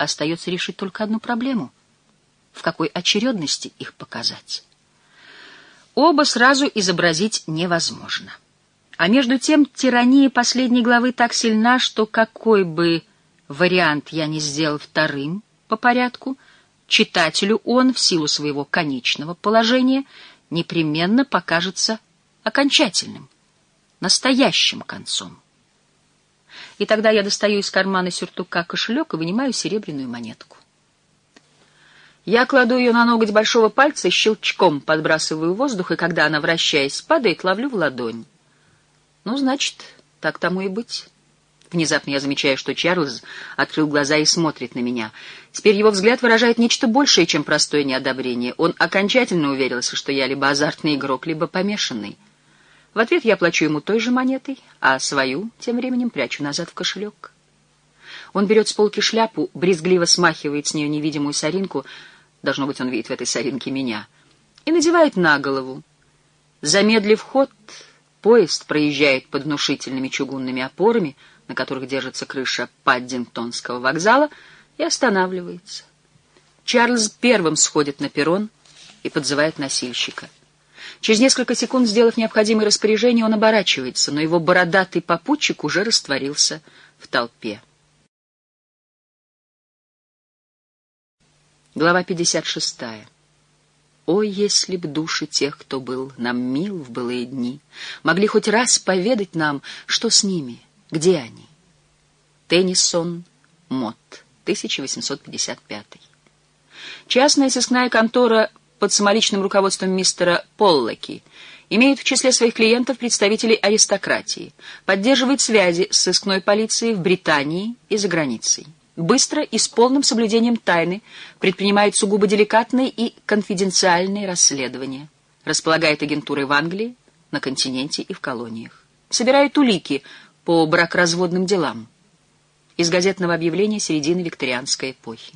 остается решить только одну проблему — в какой очередности их показать. Оба сразу изобразить невозможно. А между тем тирания последней главы так сильна, что какой бы вариант я ни сделал вторым по порядку, читателю он, в силу своего конечного положения, непременно покажется окончательным, настоящим концом. И тогда я достаю из кармана сюртука кошелек и вынимаю серебряную монетку. Я кладу ее на ноготь большого пальца и щелчком подбрасываю воздух, и когда она, вращаясь, падает, ловлю в ладонь. Ну, значит, так тому и быть. Внезапно я замечаю, что Чарльз открыл глаза и смотрит на меня. Теперь его взгляд выражает нечто большее, чем простое неодобрение. Он окончательно уверился, что я либо азартный игрок, либо помешанный. В ответ я плачу ему той же монетой, а свою тем временем прячу назад в кошелек. Он берет с полки шляпу, брезгливо смахивает с нее невидимую соринку, должно быть, он видит в этой соринке меня, и надевает на голову. Замедлив ход, поезд проезжает под внушительными чугунными опорами, на которых держится крыша Паддингтонского вокзала, и останавливается. Чарльз первым сходит на перрон и подзывает носильщика. Через несколько секунд, сделав необходимые распоряжения, он оборачивается, но его бородатый попутчик уже растворился в толпе. Глава 56. Ой, если б души тех, кто был нам мил в былые дни, могли хоть раз поведать нам, что с ними, где они. Теннисон Мот, 1855. Частная сыскная контора под самоличным руководством мистера Поллоки имеет в числе своих клиентов представителей аристократии, поддерживает связи с сыскной полицией в Британии и за границей. Быстро и с полным соблюдением тайны предпринимает сугубо деликатные и конфиденциальные расследования, располагает агентурой в Англии, на континенте и в колониях, собирает улики по бракоразводным делам. Из газетного объявления середины викторианской эпохи.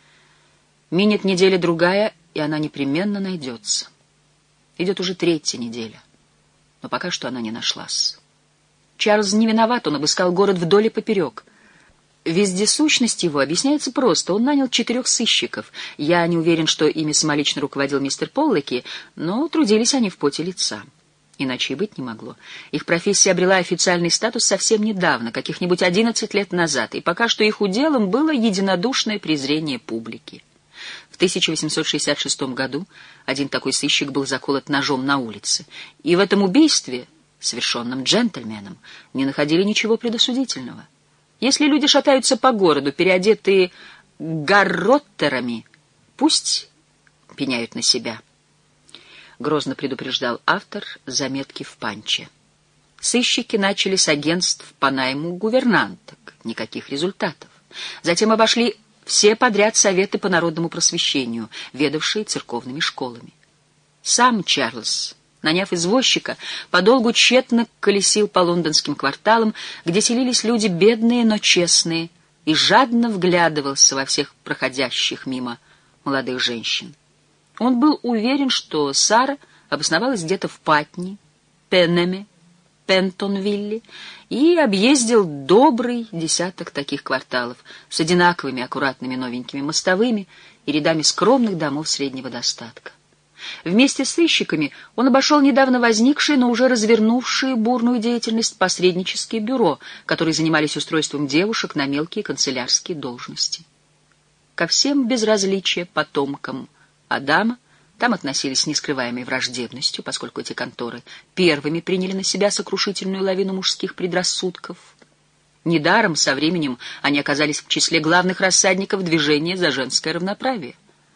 Минет неделя-другая, и она непременно найдется. Идет уже 3-я неделя, но пока что она не нашлась. Чарльз не виноват, он обыскал город вдоль и поперек. Вездесущность его объясняется просто. Он нанял 4 сыщиков. Я не уверен, что ими самолично руководил мистер Поллоки, но трудились они в поте лица. Иначе и быть не могло. Их профессия обрела официальный статус совсем недавно, каких-нибудь 11 лет назад, и пока что их уделом было единодушное презрение публики. В 1866 году один такой сыщик был заколот ножом на улице, и в этом убийстве, совершенном джентльменом, не находили ничего предосудительного. Если люди шатаются по городу, переодетые гарроттерами, пусть пеняют на себя. Грозно предупреждал автор заметки в Панче. Сыщики начали с агентств по найму гувернанток. Никаких результатов. Затем обошли все подряд советы по народному просвещению, ведавшие церковными школами. Сам Чарльз, наняв извозчика, подолгу тщетно колесил по лондонским кварталам, где селились люди бедные, но честные, и жадно вглядывался во всех проходящих мимо молодых женщин. Он был уверен, что Сара обосновалась где-то в Патни, Пеннеме, Пентонвилле, и объездил добрый десяток таких кварталов с одинаковыми аккуратными новенькими мостовыми и рядами скромных домов среднего достатка. Вместе с сыщиками он обошел недавно возникшие, но уже развернувшие бурную деятельность посреднические бюро, которые занимались устройством девушек на мелкие канцелярские должности. Ко всем без различия потомкам Адама там относились с нескрываемой враждебностью, поскольку эти конторы первыми приняли на себя сокрушительную лавину мужских предрассудков. Недаром со временем они оказались в числе главных рассадников движения за женское равноправие.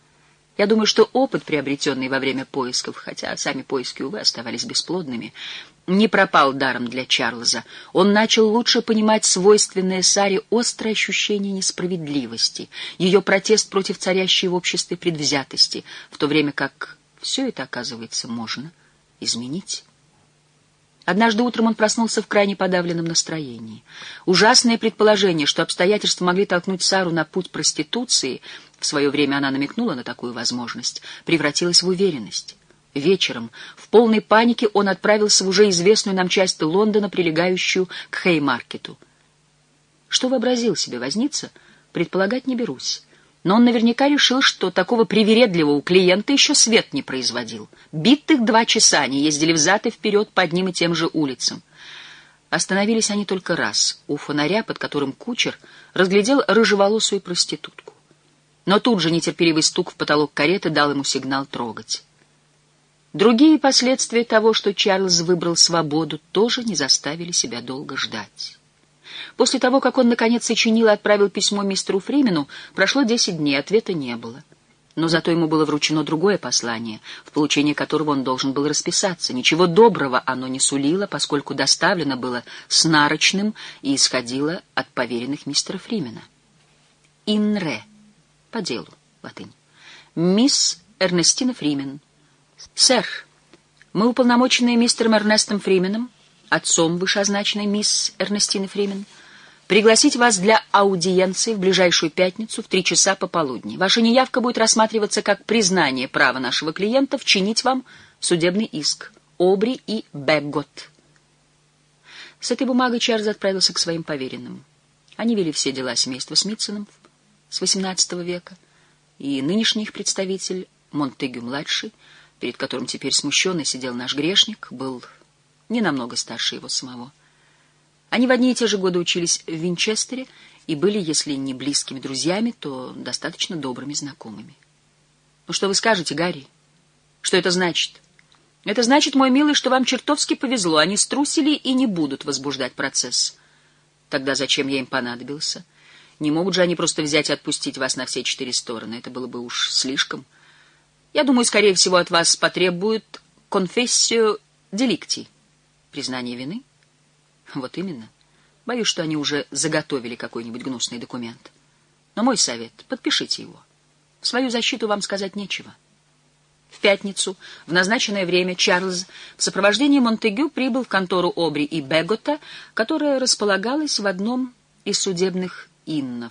Я думаю, что опыт, приобретенный во время поисков, хотя сами поиски, увы, оставались бесплодными, не пропал даром для Чарльза. Он начал лучше понимать свойственное Саре острое ощущение несправедливости, ее протест против царящей в обществе предвзятости, в то время как все это, оказывается, можно изменить. Однажды утром он проснулся в крайне подавленном настроении. Ужасное предположение, что обстоятельства могли толкнуть Сару на путь проституции, в свое время она намекнула на такую возможность, превратилось в уверенность. Вечером, в полной панике, он отправился в уже известную нам часть Лондона, прилегающую к Хеймаркету. Что вообразил себе возница, предполагать не берусь. Но он наверняка решил, что такого привередливого клиента еще свет не производил. Битых 2 часа они ездили взад и вперед по одним и тем же улицам. Остановились они только раз, у фонаря, под которым кучер разглядел рыжеволосую проститутку. Но тут же нетерпеливый стук в потолок кареты дал ему сигнал трогать. Другие последствия того, что Чарльз выбрал свободу, тоже не заставили себя долго ждать. После того, как он, наконец, сочинил и отправил письмо мистеру Фримену, прошло 10 дней, ответа не было. Но зато ему было вручено другое послание, в получении которого он должен был расписаться. Ничего доброго оно не сулило, поскольку доставлено было с нарочным и исходило от поверенных мистера Фримена. «In re» — по делу, латынь. «Мисс Эрнестина Фримен». «Сэр, мы уполномоченные мистером Эрнестом Фрименом, отцом вышеозначенной мисс Эрнестины Фримен, пригласить вас для аудиенции в ближайшую пятницу в 3 часа пополудни. Ваша неявка будет рассматриваться как признание права нашего клиента вчинить вам судебный иск. Обри и Бэггот». С этой бумагой Чарльз отправился к своим поверенным. Они вели все дела семейства Смитсонов с XVIII века, и нынешний их представитель, Монтегю-младший, перед которым теперь смущенный сидел наш грешник, был не намного старше его самого. Они в одни и те же годы учились в Винчестере и были, если не близкими друзьями, то достаточно добрыми знакомыми. «Ну что вы скажете, Гарри? Что это значит?» «Это значит, мой милый, что вам чертовски повезло. Они струсили и не будут возбуждать процесс». «Тогда зачем я им понадобился? Не могут же они просто взять и отпустить вас на все 4 стороны. Это было бы уж слишком. Я думаю, скорее всего, от вас потребуют confessio delicti». «Признание вины?» «Вот именно. Боюсь, что они уже заготовили какой-нибудь гнусный документ. Но мой совет — подпишите его. В свою защиту вам сказать нечего». В пятницу, в назначенное время, Чарльз в сопровождении Монтегю прибыл в контору Обри и Бэггота, которая располагалась в одном из судебных иннов.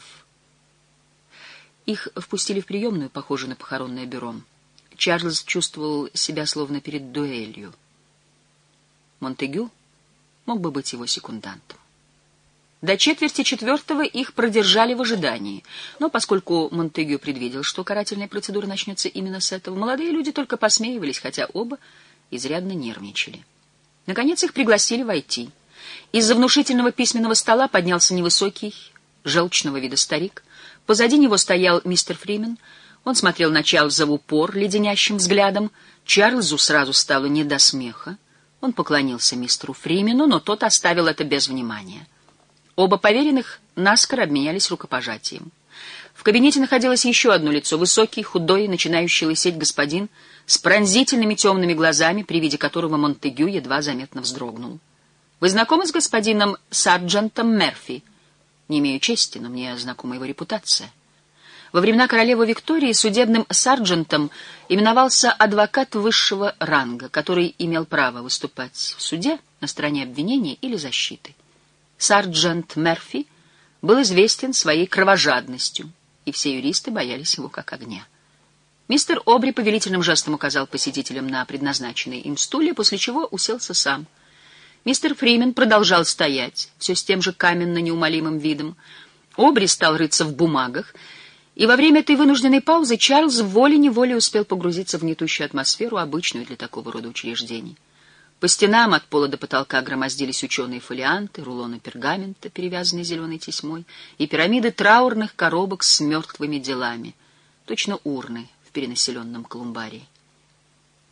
Их впустили в приемную, похожую на похоронное бюро. Чарльз чувствовал себя словно перед дуэлью. Монтегю мог бы быть его секундантом. До 3:45 их продержали в ожидании, но поскольку Монтегю предвидел, что карательная процедура начнется именно с этого, молодые люди только посмеивались, хотя оба изрядно нервничали. Наконец их пригласили войти. Из-за внушительного письменного стола поднялся невысокий, желчного вида старик. Позади него стоял мистер Фримен. Он смотрел на Чарльза в упор леденящим взглядом. Чарльзу сразу стало не до смеха. Он поклонился мистеру Фримену, но тот оставил это без внимания. Оба поверенных наскоро обменялись рукопожатием. В кабинете находилось еще одно лицо, высокий, худой, начинающий лысеть господин с пронзительными темными глазами, при виде которого Монтегю едва заметно вздрогнул. «Вы знакомы с господином сарджентом Мерфи?» «Не имею чести, но мне знакома его репутация». Во времена королевы Виктории судебным сарджентом именовался адвокат высшего ранга, который имел право выступать в суде на стороне обвинения или защиты. Сарджент Мерфи был известен своей кровожадностью, и все юристы боялись его как огня. Мистер Обри повелительным жестом указал посетителям на предназначенные им стулья, после чего уселся сам. Мистер Фримен продолжал стоять, все с тем же каменно-неумолимым видом. Обри стал рыться в бумагах, и во время этой вынужденной паузы Чарльз волей-неволей успел погрузиться в гнетущую атмосферу, обычную для такого рода учреждений. По стенам от пола до потолка громоздились ученые фолианты, рулоны пергамента, перевязанные зеленой тесьмой, и пирамиды траурных коробок с мертвыми делами, точно урны в перенаселенном колумбарии.